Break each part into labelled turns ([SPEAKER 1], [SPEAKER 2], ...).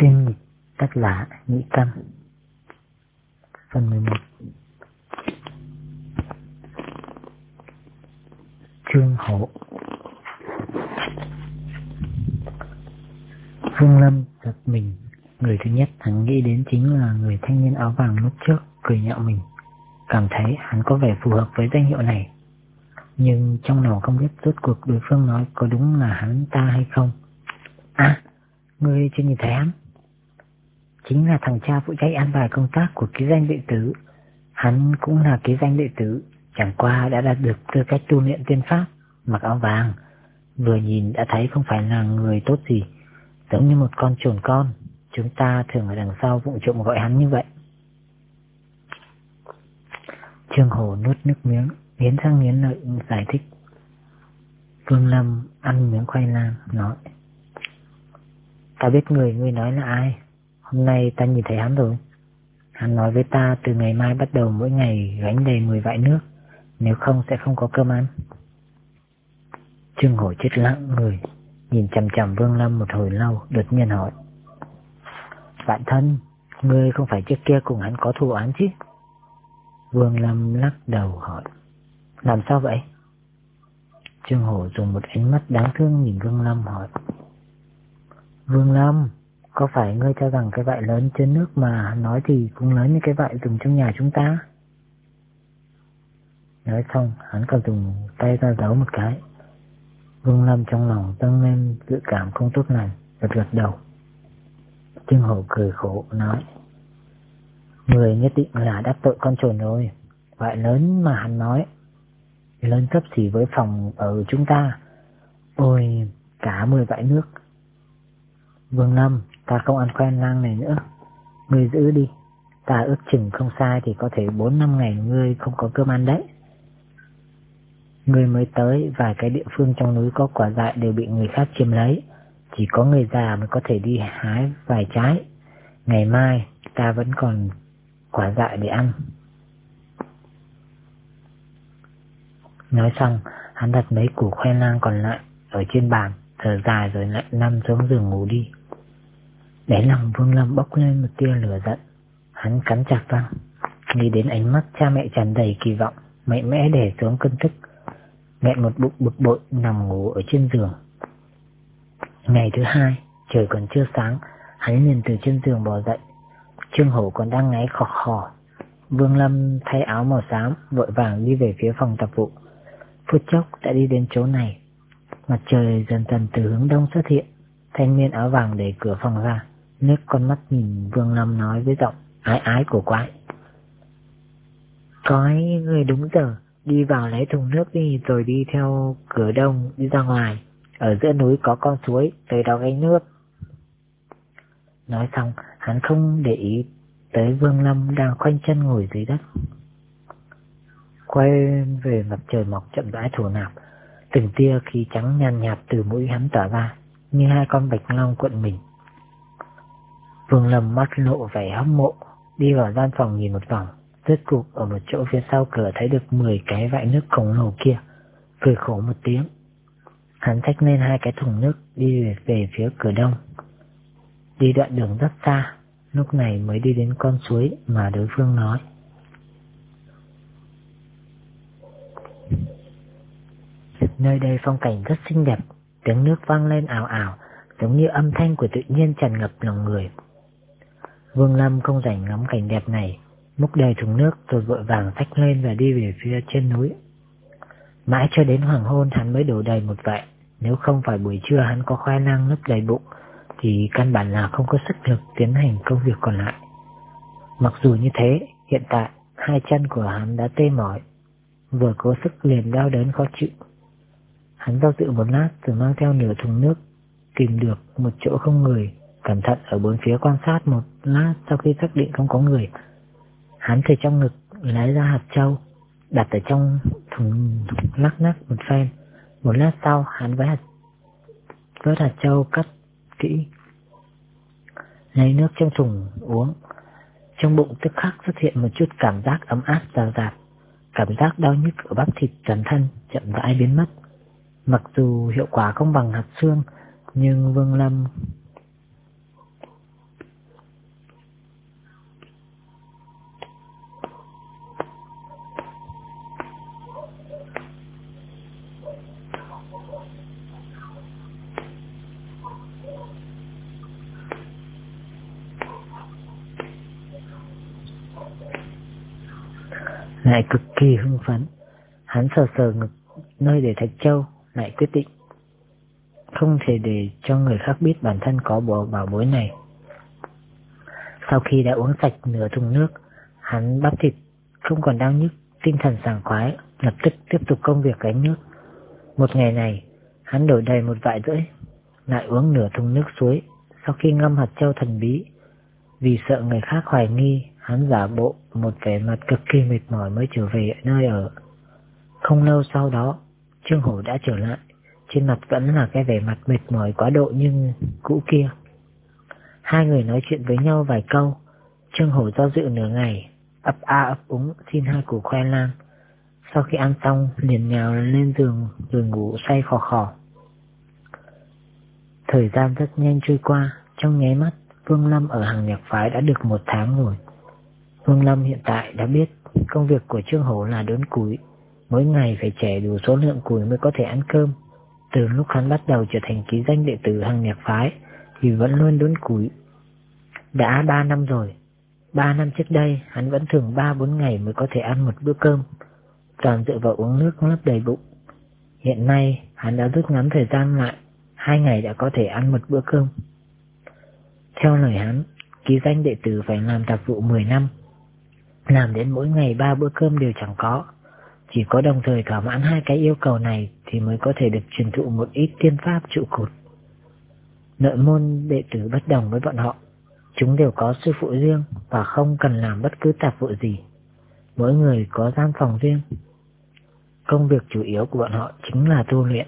[SPEAKER 1] Tiên nghịch tác giả Nhĩ Căn. Phần 11. Trương Hổ. Vương Lâm giật mình. Người thứ nhất hắn nghĩ đến chính là người thanh niên áo vàng lúc trước cười nhạo mình. Cảm thấy hắn có vẻ phù hợp với danh hiệu này. Nhưng trong lòng không biết rốt cuộc đối phương nói có đúng là hắn ta hay không. À, ngươi chưa nhìn thấy hắn? Chính là thằng cha phụ trách an bài công tác của ký danh đệ tử. Hắn cũng là ký danh đệ tử, chẳng qua đã đạt được tư cách tu luyện tiên pháp, mặc áo vàng. Vừa nhìn đã thấy không phải là người tốt gì, giống như một con chồn con. Chúng ta thường ở đằng sau vụng trộm gọi hắn như vậy. Trương Hổ nuốt nước miếng, nghiến răng nghiến lợi giải thích. Vương Lâm ăn miếng khoai lang, nói: Ta biết người nói là ai. Hôm nay ta nhìn thấy hắn rồi. Hắn nói với ta từ ngày mai bắt đầu mỗi ngày gánh đầy 10 vại nước, nếu không sẽ không có cơm ăn. Trương Hổ chết lặng người, nhìn chằm chằm Vương Lâm một hồi lâu, đột nhiên hỏi: Bạn thân, ngươi không phải trước kia cùng hắn có thù oán chứ? Vương Lâm lắc đầu hỏi: Làm sao vậy? Trương Hổ dùng một ánh mắt đáng thương nhìn Vương Lâm hỏi: Vương Lâm, có phải ngươi cho rằng cái vại lớn trên nước mà hắn nói thì cũng lớn như cái vại dùng trong nhà chúng ta? Nói xong hắn còn dùng tay ra giấu một cái. Vương Lâm trong lòng dâng lên dự cảm không tốt lành, gật đầu. Trương Hổ cười khổ nói: Người nhất định là đắc tội con trồn rồi. Vại lớn mà hắn nói lớn xấp xỉ với phòng ở chúng ta. Ôi, cả 10 vại nước. Vương Lâm, ta không ăn khoai lang này nữa, ngươi giữ đi. Ta ước chừng không sai thì có thể 4-5 ngày ngươi không có cơm ăn đấy. Ngươi mới tới, vài cái địa phương trong núi có quả dại đều bị người khác chiếm lấy, chỉ có người già mới có thể đi hái vài trái. Ngày mai ta vẫn còn quả dại để ăn. Nói xong hắn đặt mấy củ khoai lang còn lại ở trên bàn, thở dài rồi lại nằm xuống giường ngủ đi. Đáy lòng Vương Lâm bốc lên một tia lửa giận. Hắn cắn chặt răng, nghĩ đến ánh mắt cha mẹ tràn đầy kỳ vọng, mạnh mẽ đè xuống cơn tức, nghẹn một bụng bực bội nằm ngủ ở trên giường. Ngày thứ hai, trời còn chưa sáng, hắn liền từ trên giường bò dậy. Trương Hổ còn đang ngáy khò khò. Vương Lâm thay áo màu xám, vội vàng đi về phía phòng tập vụ. Phút chốc đã đi đến chỗ này. Mặt trời dần dần từ hướng đông xuất hiện. Thanh niên áo vàng đẩy cửa phòng ra, nước con mắt nhìn Vương Lâm nói với giọng ái ái của quái: Coi người đúng giờ, đi vào lấy thùng nước đi rồi đi theo cửa đông đi ra ngoài. Ở giữa núi có con suối, tới đó gánh nước. Nói xong hắn không để ý tới Vương Lâm đang khoanh chân ngồi dưới đất. Quay về mặt trời mọc chậm rãi thổ nạp, từng tia khí trắng nhàn nhạt từ mũi hắn tỏa ra như hai con bạch long cuộn mình. Vương Lâm mắt lộ vẻ hâm mộ, đi vào gian phòng nhìn một vòng, rốt cục ở một chỗ phía sau cửa thấy được 10 cái vại nước khổng lồ kia, cười khổ một tiếng. Hắn xách lên 2 cái thùng nước đi về phía cửa đông. Đi đoạn đường rất xa, lúc này mới đi đến con suối mà đối phương nói. Nơi đây phong cảnh rất xinh đẹp, tiếng nước vang lên ào ào, giống như âm thanh của tự nhiên tràn ngập lòng người. Vương Lâm không rảnh ngắm cảnh đẹp này, múc đầy thùng nước rồi vội vàng xách lên và đi về phía trên núi. Mãi cho đến hoàng hôn hắn mới đổ đầy một vại, nếu không phải buổi trưa hắn có khoai lang lấp đầy bụng thì căn bản là không có sức lực tiến hành công việc còn lại. Mặc dù như thế, hiện tại 2 chân của hắn đã tê mỏi, vừa cố sức liền đau đớn khó chịu. Hắn do dự một lát rồi mang theo nửa thùng nước, tìm được một chỗ không người, cẩn thận ở bốn phía quan sát một lát. Sau khi xác định không có người, hắn từ trong ngực lấy ra hạt trâu, đặt ở trong thùng lắc lắc một phen. Một lát sau hắn vớt hạt trâu cắt kỹ, lấy nước trong thùng uống. Trong bụng tức khắc xuất hiện một chút cảm giác ấm áp rào rạt, cảm giác đau nhức ở bắp thịt toàn thân chậm rãi biến mất. Mặc dù hiệu quả không bằng hạt xương, nhưng Vương Lâm lại cực kỳ hưng phấn. Hắn sờ sờ ngực nơi để Thạch Châu, lại quyết định không thể để cho người khác biết bản thân có bảo bối này. Sau khi đã uống sạch nửa thùng nước, hắn bắp thịt không còn đau nhức, tinh thần sảng khoái, lập tức tiếp tục công việc gánh nước. Một ngày này, hắn đổ đầy một vại rưỡi, lại uống nửa thùng nước suối. Sau khi ngâm hạt châu thần bí, vì sợ người khác hoài nghi, hắn giả bộ một vẻ mặt cực kỳ mệt mỏi mới trở về nơi ở. Không lâu sau đó, Trương Hổ đã trở lại, trên mặt vẫn là cái vẻ mặt mệt mỏi quá độ nhưng cũ kia. Hai người nói chuyện với nhau vài câu, Trương Hổ do dự nửa ngày, ấp a ấp úng xin 2 củ khoai lang. Sau khi ăn xong, liền nhào lên giường rồi ngủ say khò khò. Thời gian rất nhanh trôi qua, trong nháy mắt, Vương Lâm ở hàng nhạc phái đã được 1 tháng rồi. Vương Lâm hiện tại đã biết công việc của Trương Hổ là đốn củi, mỗi ngày phải chẻ đủ số lượng củi mới có thể ăn cơm. Từ lúc hắn bắt đầu trở thành ký danh đệ tử hàng nhạc phái thì vẫn luôn đốn củi. Đã 3 năm rồi. 3 năm trước đây hắn vẫn thường 3-4 ngày mới có thể ăn một bữa cơm, toàn dựa vào uống nước lấp đầy bụng. Hiện nay hắn đã rút ngắn thời gian lại, 2 ngày đã có thể ăn một bữa cơm. Theo lời hắn, ký danh đệ tử phải làm tạp vụ 10 năm, làm đến mỗi ngày 3 bữa cơm đều chẳng có. Chỉ có đồng thời thỏa mãn 2 cái yêu cầu này thì mới có thể được truyền thụ một ít tiên pháp trụ cột. Nội môn đệ tử bất đồng với bọn họ, chúng đều có sư phụ riêng và không cần làm bất cứ tạp vụ gì. Mỗi người có gian phòng riêng. Công việc chủ yếu của bọn họ chính là tu luyện.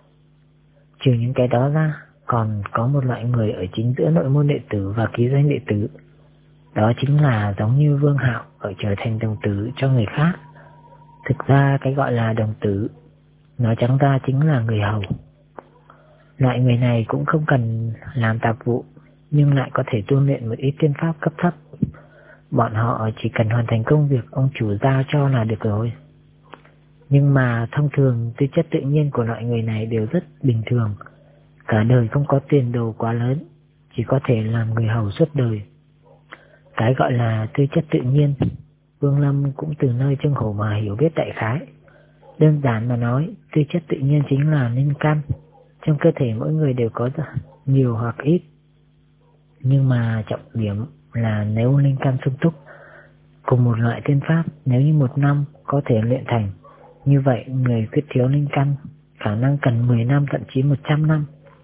[SPEAKER 1] Trừ những cái đó ra, còn có một loại người ở chính giữa nội môn đệ tử và ký danh đệ tử. Đó chính là giống như Vương Hạo ở trở thành đồng tử cho người khác. Thực ra cái gọi là đồng tử, nói trắng ra chính là người hầu. Loại người này cũng không cần làm tạp vụ, nhưng lại có thể tu luyện một ít tiên pháp cấp thấp. Bọn họ chỉ cần hoàn thành công việc ông chủ giao cho là được rồi. Nhưng mà thông thường tư chất tự nhiên của loại người này đều rất bình thường. Cả đời không có tiền đồ quá lớn, chỉ có thể làm người hầu suốt đời. Cái gọi là tư chất tự nhiên, Vương Lâm cũng từ nơi Trương Hổ mà hiểu biết đại khái. Đơn giản mà nói, tư chất tự nhiên chính là linh căn. Trong cơ thể mỗi người đều có nhiều hoặc ít. Nhưng mà trọng điểm là nếu linh căn sung túc, cùng một loại tiên pháp nếu như 1 năm có thể luyện thành, như vậy người khuyết thiếu linh căn khả năng cần 10 năm thậm chí 100 năm.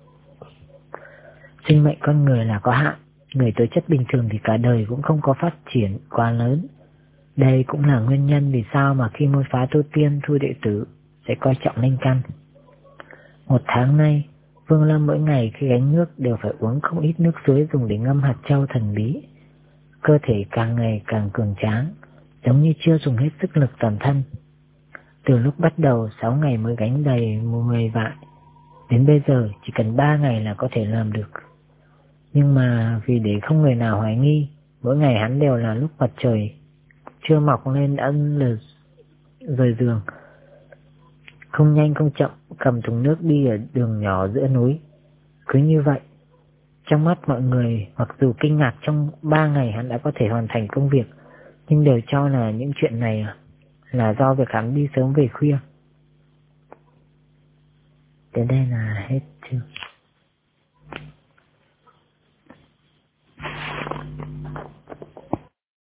[SPEAKER 1] Sinh mệnh con người là có hạn, người tố chất bình thường thì cả đời cũng không có phát triển quá lớn. Đây cũng là nguyên nhân vì sao mà khi môn phái tu tiên thu đệ tử sẽ coi trọng linh căn. 1 tháng nay, Vương Lâm mỗi ngày khi gánh nước đều phải uống không ít nước suối dùng để ngâm hạt châu thần bí. Cơ thể càng ngày càng cường tráng, giống như chưa dùng hết sức lực toàn thân. Từ lúc bắt đầu 6 ngày mới gánh đầy 10 vại, đến bây giờ chỉ cần 3 ngày là có thể làm được. Nhưng mà vì để không người nào hoài nghi, mỗi ngày hắn đều là lúc mặt trời chưa mọc lên đã rời giường, không nhanh không chậm cầm thùng nước đi ở đường nhỏ giữa núi. Cứ như vậy, trong mắt mọi người mặc dù kinh ngạc trong 3 ngày hắn đã có thể hoàn thành công việc, nhưng đều cho là những chuyện này là do việc hắn đi sớm về khuya. Đến đây là hết chương.